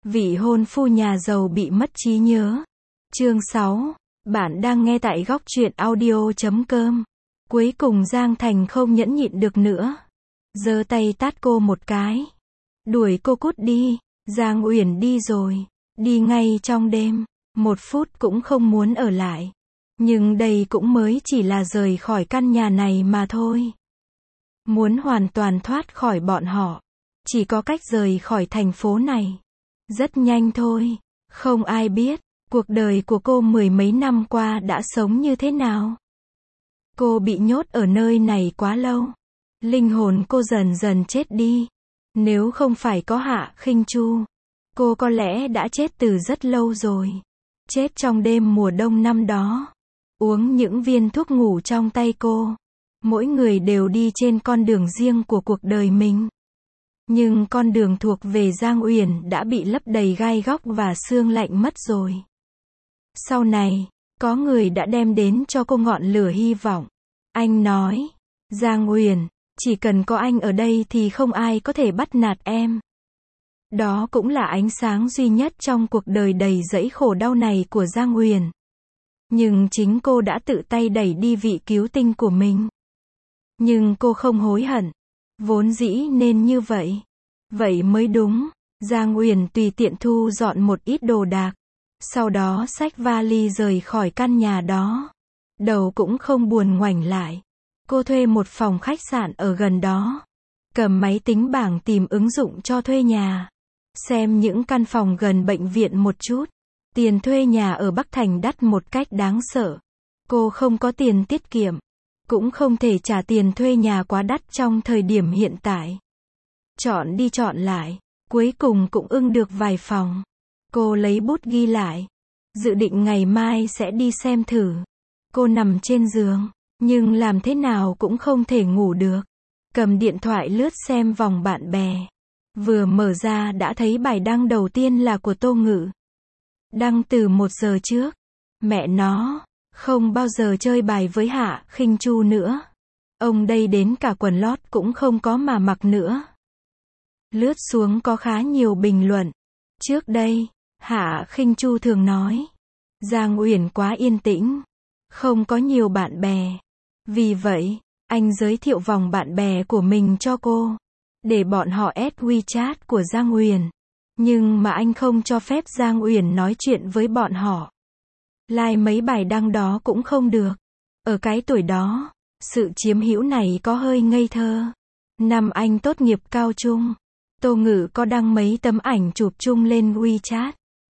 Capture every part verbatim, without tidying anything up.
Vị hôn phu nhà giàu bị mất trí nhớ. Chương sáu. Bạn đang nghe tại góc truyện audio chấm com. Cuối cùng Giang Thành không nhẫn nhịn được nữa. Giơ tay tát cô một cái. Đuổi cô cút đi. Giang Uyển đi rồi. Đi ngay trong đêm. Một phút cũng không muốn ở lại. Nhưng đây cũng mới chỉ là rời khỏi căn nhà này mà thôi. Muốn hoàn toàn thoát khỏi bọn họ, chỉ có cách rời khỏi thành phố này. Rất nhanh thôi. Không ai biết, cuộc đời của cô mười mấy năm qua đã sống như thế nào. Cô bị nhốt ở nơi này quá lâu. Linh hồn cô dần dần chết đi. Nếu không phải có Hạ Khinh Chu, cô có lẽ đã chết từ rất lâu rồi. Chết trong đêm mùa đông năm đó. Uống những viên thuốc ngủ trong tay cô. Mỗi người đều đi trên con đường riêng của cuộc đời mình. Nhưng con đường thuộc về Giang Uyển đã bị lấp đầy gai góc và sương lạnh mất rồi. Sau này, có người đã đem đến cho cô ngọn lửa hy vọng. Anh nói, Giang Uyển, chỉ cần có anh ở đây thì không ai có thể bắt nạt em. Đó cũng là ánh sáng duy nhất trong cuộc đời đầy dẫy khổ đau này của Giang Uyển. Nhưng chính cô đã tự tay đẩy đi vị cứu tinh của mình. Nhưng cô không hối hận. Vốn dĩ nên như vậy. Vậy mới đúng. Giang Uyển tùy tiện thu dọn một ít đồ đạc. Sau đó xách vali rời khỏi căn nhà đó. Đầu cũng không buồn ngoảnh lại. Cô thuê một phòng khách sạn ở gần đó. Cầm máy tính bảng tìm ứng dụng cho thuê nhà. Xem những căn phòng gần bệnh viện một chút. Tiền thuê nhà ở Bắc Thành đắt một cách đáng sợ. Cô không có tiền tiết kiệm. Cũng không thể trả tiền thuê nhà quá đắt trong thời điểm hiện tại. Chọn đi chọn lại, cuối cùng cũng ưng được vài phòng. Cô lấy bút ghi lại. Dự định ngày mai sẽ đi xem thử. Cô nằm trên giường, nhưng làm thế nào cũng không thể ngủ được. Cầm điện thoại lướt xem vòng bạn bè. Vừa mở ra đã thấy bài đăng đầu tiên là của Tô Ngự. Đăng từ một giờ trước. Mẹ nó, không bao giờ chơi bài với Hạ Khinh Chu nữa. Ông đây đến cả quần lót cũng không có mà mặc nữa. Lướt xuống có khá nhiều bình luận. Trước đây, Hạ Khinh Chu thường nói, Giang Uyển quá yên tĩnh, không có nhiều bạn bè. Vì vậy, anh giới thiệu vòng bạn bè của mình cho cô, để bọn họ add WeChat của Giang Uyển. Nhưng mà anh không cho phép Giang Uyển nói chuyện với bọn họ. Like mấy bài đăng đó cũng không được. Ở cái tuổi đó, sự chiếm hữu này có hơi ngây thơ. Năm anh tốt nghiệp cao trung, Tô Ngự có đăng mấy tấm ảnh chụp chung lên WeChat.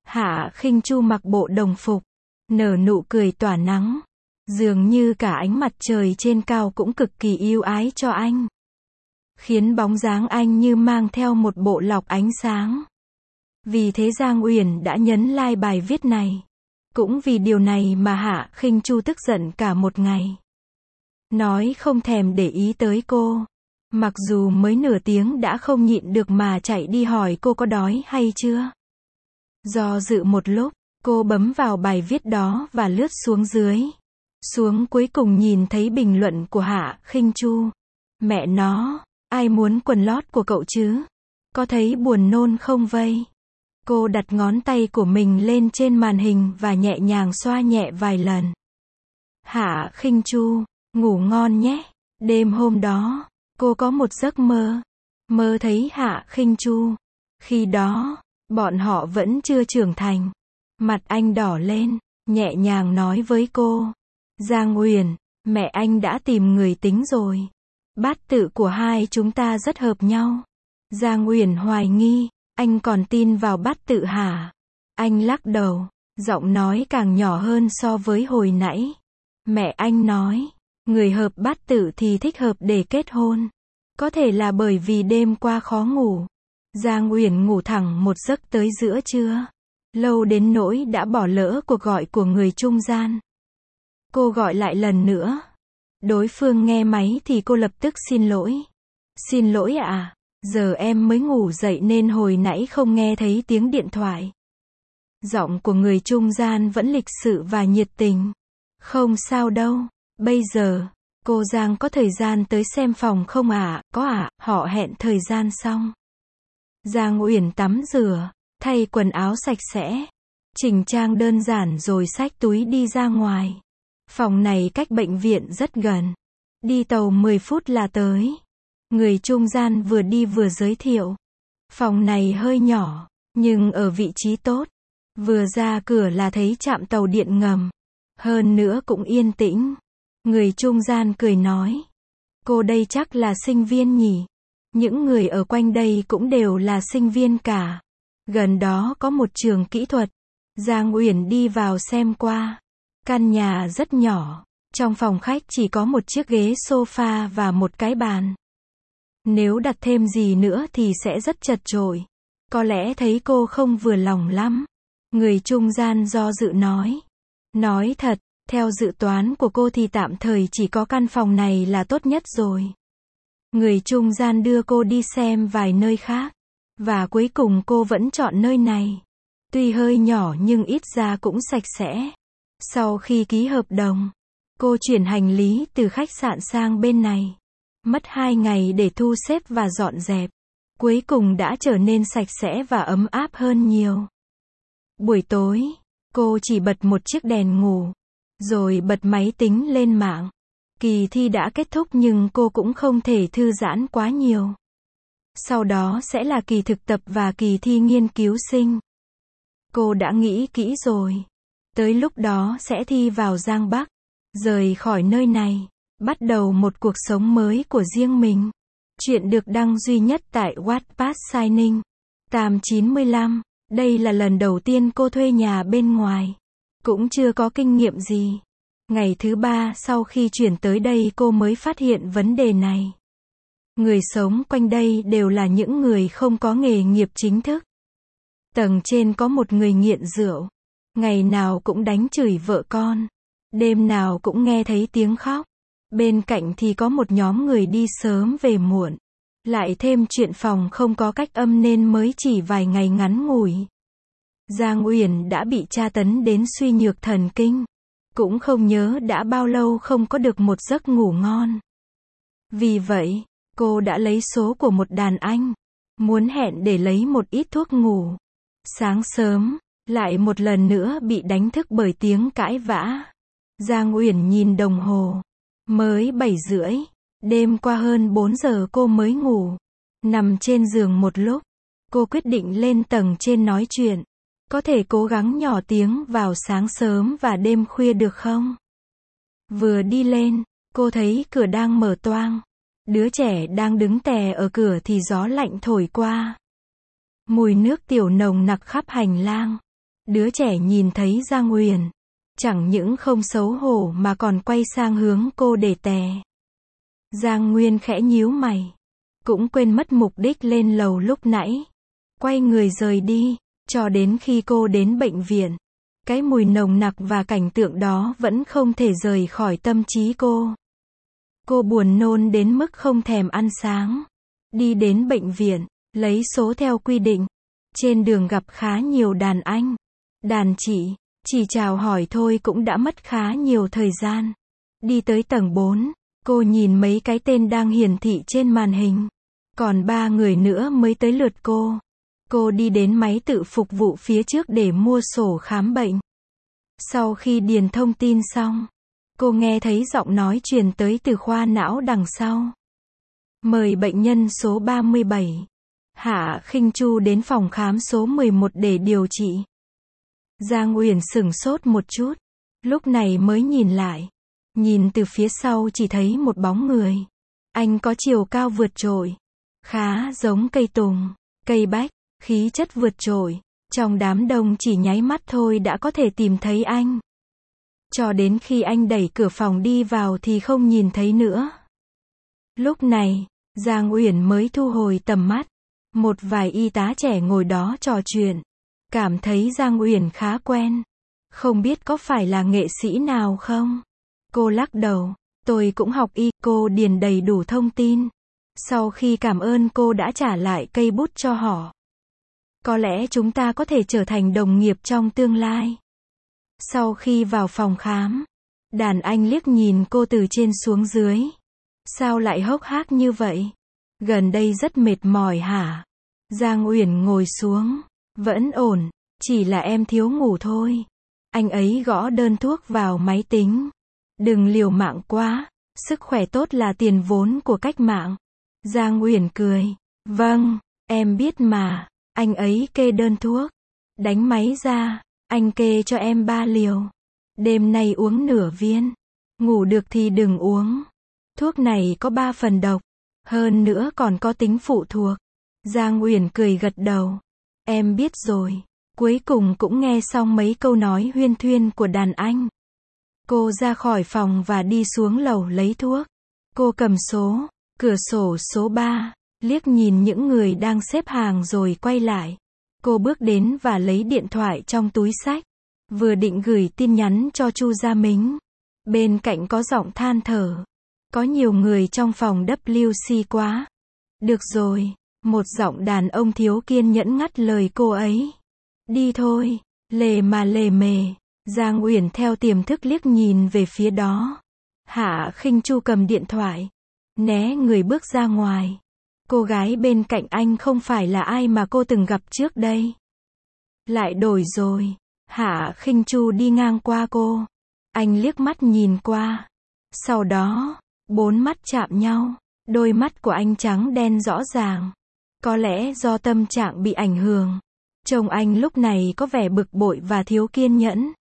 Hạ Khinh Chu mặc bộ đồng phục, nở nụ cười tỏa nắng. Dường như cả ánh mặt trời trên cao cũng cực kỳ yêu ái cho anh. Khiến bóng dáng anh như mang theo một bộ lọc ánh sáng. Vì thế Giang Uyển đã nhấn like bài viết này. Cũng vì điều này mà Hạ Khinh Chu tức giận cả một ngày. Nói không thèm để ý tới cô. Mặc dù mới nửa tiếng đã không nhịn được mà chạy đi hỏi cô có đói hay chưa. Do dự một lúc, cô bấm vào bài viết đó và lướt xuống dưới. Xuống cuối cùng nhìn thấy bình luận của Hạ Khinh Chu. Mẹ nó, ai muốn quần lót của cậu chứ? Có thấy buồn nôn không vây? Cô đặt ngón tay của mình lên trên màn hình và nhẹ nhàng xoa nhẹ vài lần. Hạ Khinh Chu, ngủ ngon nhé. Đêm hôm đó, cô có một giấc mơ. Mơ thấy Hạ Khinh Chu. Khi đó, bọn họ vẫn chưa trưởng thành. Mặt anh đỏ lên, nhẹ nhàng nói với cô. Giang Uyển, mẹ anh đã tìm người tính rồi. Bát tự của hai chúng ta rất hợp nhau. Giang Uyển hoài nghi. Anh còn tin vào bát tự hả? Anh lắc đầu, giọng nói càng nhỏ hơn so với hồi nãy. Mẹ anh nói, người hợp bát tự thì thích hợp để kết hôn. Có thể là bởi vì đêm qua khó ngủ. Giang Uyển ngủ thẳng một giấc tới giữa trưa. Lâu đến nỗi đã bỏ lỡ cuộc gọi của người trung gian. Cô gọi lại lần nữa. Đối phương nghe máy thì cô lập tức xin lỗi. Xin lỗi ạ. À? Giờ em mới ngủ dậy nên hồi nãy không nghe thấy tiếng điện thoại. Giọng của người trung gian vẫn lịch sự và nhiệt tình. Không sao đâu. Bây giờ, cô Giang có thời gian tới xem phòng không ạ? À? Có ạ, à? Họ hẹn thời gian xong. Giang Uyển tắm rửa, thay quần áo sạch sẽ, chỉnh trang đơn giản rồi xách túi đi ra ngoài. Phòng này cách bệnh viện rất gần. Đi tàu mười phút là tới. Người trung gian vừa đi vừa giới thiệu. Phòng này hơi nhỏ, nhưng ở vị trí tốt. Vừa ra cửa là thấy trạm tàu điện ngầm. Hơn nữa cũng yên tĩnh. Người trung gian cười nói. Cô đây chắc là sinh viên nhỉ? Những người ở quanh đây cũng đều là sinh viên cả. Gần đó có một trường kỹ thuật. Giang Uyển đi vào xem qua. Căn nhà rất nhỏ. Trong phòng khách chỉ có một chiếc ghế sofa và một cái bàn. Nếu đặt thêm gì nữa thì sẽ rất chật chội. Có lẽ thấy cô không vừa lòng lắm. Người trung gian do dự nói. Nói thật, theo dự toán của cô thì tạm thời chỉ có căn phòng này là tốt nhất rồi. Người trung gian đưa cô đi xem vài nơi khác. Và cuối cùng cô vẫn chọn nơi này. Tuy hơi nhỏ nhưng ít ra cũng sạch sẽ. Sau khi ký hợp đồng, cô chuyển hành lý từ khách sạn sang bên này. Mất hai ngày để thu xếp và dọn dẹp. Cuối cùng đã trở nên sạch sẽ và ấm áp hơn nhiều. Buổi tối, cô chỉ bật một chiếc đèn ngủ. Rồi bật máy tính lên mạng. Kỳ thi đã kết thúc nhưng cô cũng không thể thư giãn quá nhiều. Sau đó sẽ là kỳ thực tập và kỳ thi nghiên cứu sinh. Cô đã nghĩ kỹ rồi. Tới lúc đó sẽ thi vào Giang Bắc. Rời khỏi nơi này. Bắt đầu một cuộc sống mới của riêng mình. Chuyện được đăng duy nhất tại Wattpad Signing. tám chín lăm. Đây là lần đầu tiên cô thuê nhà bên ngoài. Cũng chưa có kinh nghiệm gì. Ngày thứ ba sau khi chuyển tới đây cô mới phát hiện vấn đề này. Người sống quanh đây đều là những người không có nghề nghiệp chính thức. Tầng trên có một người nghiện rượu. Ngày nào cũng đánh chửi vợ con. Đêm nào cũng nghe thấy tiếng khóc. Bên cạnh thì có một nhóm người đi sớm về muộn. Lại thêm chuyện phòng không có cách âm nên mới chỉ vài ngày ngắn ngủi. Giang Uyển đã bị tra tấn đến suy nhược thần kinh. Cũng không nhớ đã bao lâu không có được một giấc ngủ ngon. Vì vậy, cô đã lấy số của một đàn anh. Muốn hẹn để lấy một ít thuốc ngủ. Sáng sớm, lại một lần nữa bị đánh thức bởi tiếng cãi vã. Giang Uyển nhìn đồng hồ. Mới bảy rưỡi. Đêm qua hơn bốn giờ cô mới ngủ. Nằm trên giường một lúc. Cô quyết định lên tầng trên nói chuyện. Có thể cố gắng nhỏ tiếng vào sáng sớm và đêm khuya được không? Vừa đi lên, cô thấy cửa đang mở toang. Đứa trẻ đang đứng tè ở cửa thì gió lạnh thổi qua. Mùi nước tiểu nồng nặc khắp hành lang. Đứa trẻ nhìn thấy Giang Uyển. Chẳng những không xấu hổ mà còn quay sang hướng cô để tè. Giang Nguyên khẽ nhíu mày. Cũng quên mất mục đích lên lầu lúc nãy. Quay người rời đi. Cho đến khi cô đến bệnh viện. Cái mùi nồng nặc và cảnh tượng đó vẫn không thể rời khỏi tâm trí cô. Cô buồn nôn đến mức không thèm ăn sáng. Đi đến bệnh viện, lấy số theo quy định. Trên đường gặp khá nhiều đàn anh. Đàn chị, chỉ chào hỏi thôi cũng đã mất khá nhiều thời gian. Đi tới tầng bốn, cô nhìn mấy cái tên đang hiển thị trên màn hình. Còn ba người nữa mới tới lượt cô. Cô đi đến máy tự phục vụ phía trước để mua sổ khám bệnh. Sau khi điền thông tin xong, cô nghe thấy giọng nói truyền tới từ khoa não đằng sau. Mời bệnh nhân số ba mươi bảy, Hạ Khinh Chu đến phòng khám số mười một để điều trị. Giang Uyển sửng sốt một chút, lúc này mới nhìn lại. Nhìn từ phía sau chỉ thấy một bóng người. Anh có chiều cao vượt trội, khá giống cây tùng, cây bách. Khí chất vượt trội, trong đám đông chỉ nháy mắt thôi đã có thể tìm thấy anh. Cho đến khi anh đẩy cửa phòng đi vào thì không nhìn thấy nữa. Lúc này, Giang Uyển mới thu hồi tầm mắt. Một vài y tá trẻ ngồi đó trò chuyện. Cảm thấy Giang Uyển khá quen. Không biết có phải là nghệ sĩ nào không? Cô lắc đầu, tôi cũng học y, cô điền đầy đủ thông tin. Sau khi cảm ơn cô đã trả lại cây bút cho họ. Có lẽ chúng ta có thể trở thành đồng nghiệp trong tương lai. Sau khi vào phòng khám, đàn anh liếc nhìn cô từ trên xuống dưới. Sao lại hốc hác như vậy? Gần đây rất mệt mỏi hả? Giang Uyển ngồi xuống, Vẫn ổn, chỉ là em thiếu ngủ thôi. Anh ấy gõ đơn thuốc vào máy tính. Đừng liều mạng quá, sức khỏe tốt là tiền vốn của cách mạng. Giang Uyển cười. Vâng, em biết mà. Anh ấy kê đơn thuốc. Đánh máy ra, anh kê cho em ba liều. Đêm nay uống nửa viên. Ngủ được thì đừng uống. Thuốc này có ba phần độc. Hơn nữa còn có tính phụ thuộc. Giang Uyển cười gật đầu. Em biết rồi. Cuối cùng cũng nghe xong mấy câu nói huyên thuyên của đàn anh. Cô ra khỏi phòng và đi xuống lầu lấy thuốc. Cô cầm số, cửa sổ số ba, liếc nhìn những người đang xếp hàng rồi quay lại. Cô bước đến và lấy điện thoại trong túi xách. Vừa định gửi tin nhắn cho Chu Gia Mính. Bên cạnh có giọng than thở. Có nhiều người trong phòng W C quá. Được rồi, một giọng đàn ông thiếu kiên nhẫn ngắt lời cô ấy. Đi thôi, lề mà lề mề. Giang Uyển theo tiềm thức liếc nhìn về phía đó. Hạ Khinh Chu cầm điện thoại, né người bước ra ngoài. Cô gái bên cạnh anh không phải là ai mà cô từng gặp trước đây. Lại đổi rồi. Hạ Khinh Chu đi ngang qua cô. Anh liếc mắt nhìn qua. Sau đó, bốn mắt chạm nhau. Đôi mắt của anh trắng đen rõ ràng. Có lẽ do tâm trạng bị ảnh hưởng. Trông anh lúc này có vẻ bực bội và thiếu kiên nhẫn.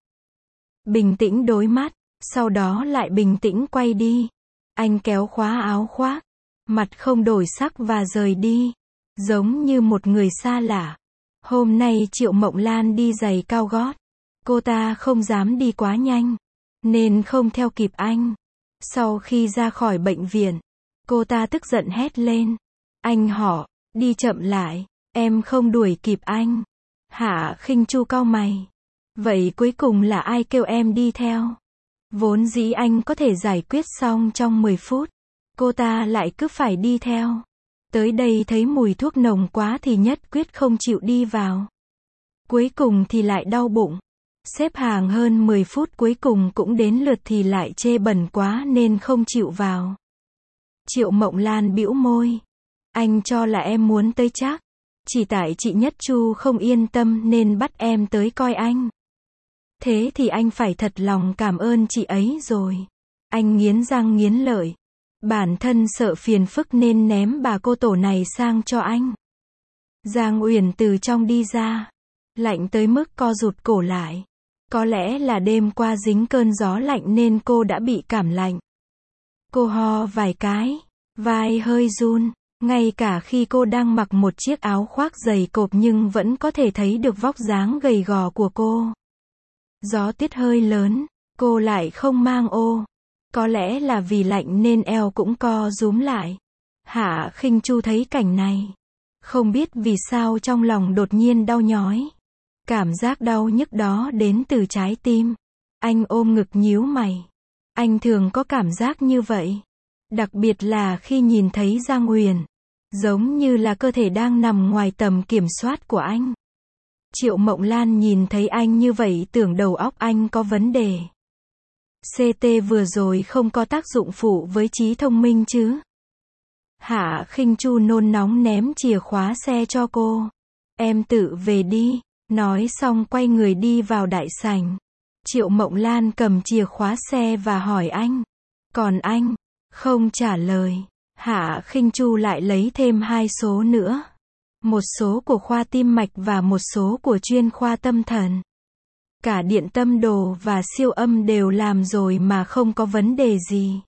Bình tĩnh đối mắt, sau đó lại bình tĩnh quay đi. Anh kéo khóa áo khoác, mặt không đổi sắc và rời đi. Giống như một người xa lạ. Hôm nay Triệu Mộng Lan đi giày cao gót. Cô ta không dám đi quá nhanh, nên không theo kịp anh. Sau khi ra khỏi bệnh viện, cô ta tức giận hét lên. Anh họ, đi chậm lại, em không đuổi kịp anh. Hạ Khinh Chu cau mày. Vậy cuối cùng là ai kêu em đi theo? Vốn dĩ anh có thể giải quyết xong trong mười phút. Cô ta lại cứ phải đi theo. Tới đây thấy mùi thuốc nồng quá thì nhất quyết không chịu đi vào. Cuối cùng thì lại đau bụng. Xếp hàng hơn mười phút cuối cùng cũng đến lượt thì lại chê bẩn quá nên không chịu vào. Triệu Mộng Lan bĩu môi. Anh cho là em muốn tới chắc. Chỉ tại chị Nhất Chu không yên tâm nên bắt em tới coi anh. Thế thì anh phải thật lòng cảm ơn chị ấy rồi. Anh nghiến răng nghiến lợi. Bản thân sợ phiền phức nên ném bà cô tổ này sang cho anh. Giang Uyển từ trong đi ra. Lạnh tới mức co rụt cổ lại. Có lẽ là đêm qua dính cơn gió lạnh nên cô đã bị cảm lạnh. Cô ho vài cái. Vai hơi run. Ngay cả khi cô đang mặc một chiếc áo khoác dày cộp nhưng vẫn có thể thấy được vóc dáng gầy gò của cô. Gió tiết hơi lớn, cô lại không mang ô. Có lẽ là vì lạnh nên eo cũng co rúm lại. Hạ Khinh Chu thấy cảnh này. Không biết vì sao trong lòng đột nhiên đau nhói. Cảm giác đau nhức đó đến từ trái tim. Anh ôm ngực nhíu mày. Anh thường có cảm giác như vậy. Đặc biệt là khi nhìn thấy Giang Uyển. Giống như là cơ thể đang nằm ngoài tầm kiểm soát của anh. Triệu Mộng Lan nhìn thấy anh như vậy tưởng đầu óc anh có vấn đề. xê tê vừa rồi không có tác dụng phụ với trí thông minh chứ? Hạ Khinh Chu nôn nóng ném chìa khóa xe cho cô. Em tự về đi. Nói xong quay người đi vào đại sảnh. Triệu Mộng Lan cầm chìa khóa xe và hỏi anh. Còn anh? Không trả lời. Hạ Khinh Chu lại lấy thêm hai số nữa. Một số của khoa tim mạch và một số của chuyên khoa tâm thần. Cả điện tâm đồ và siêu âm đều làm rồi mà không có vấn đề gì.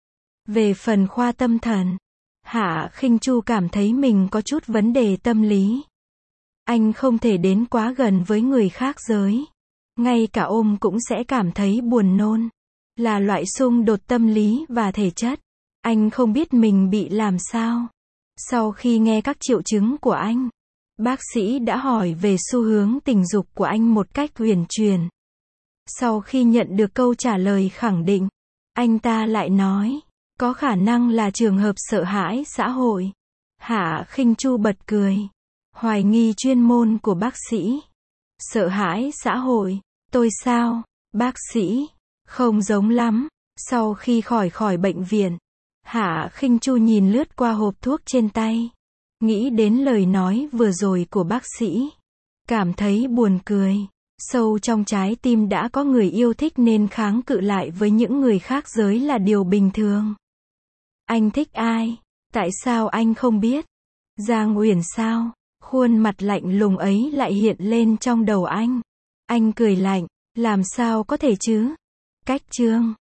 Về phần khoa tâm thần, Hạ Khinh Chu cảm thấy mình có chút vấn đề tâm lý. Anh không thể đến quá gần với người khác giới. Ngay cả ôm cũng sẽ cảm thấy buồn nôn. Là loại xung đột tâm lý và thể chất. Anh không biết mình bị làm sao. Sau khi nghe các triệu chứng của anh, bác sĩ đã hỏi về xu hướng tình dục của anh một cách uyển chuyển. Sau khi nhận được câu trả lời khẳng định, anh ta lại nói, có khả năng là trường hợp sợ hãi xã hội. Hạ Khinh Chu bật cười. Hoài nghi chuyên môn của bác sĩ. Sợ hãi xã hội, tôi sao? Bác sĩ, không giống lắm. Sau khi khỏi khỏi bệnh viện, Hạ Khinh Chu nhìn lướt qua hộp thuốc trên tay. Nghĩ đến lời nói vừa rồi của bác sĩ. cảm thấy buồn cười. Sâu trong trái tim đã có người yêu thích nên kháng cự lại với những người khác giới là điều bình thường. Anh thích ai? Tại sao anh không biết? Giang Uyển sao? Khuôn mặt lạnh lùng ấy lại hiện lên trong đầu anh. Anh cười lạnh, làm sao có thể chứ? Cách chương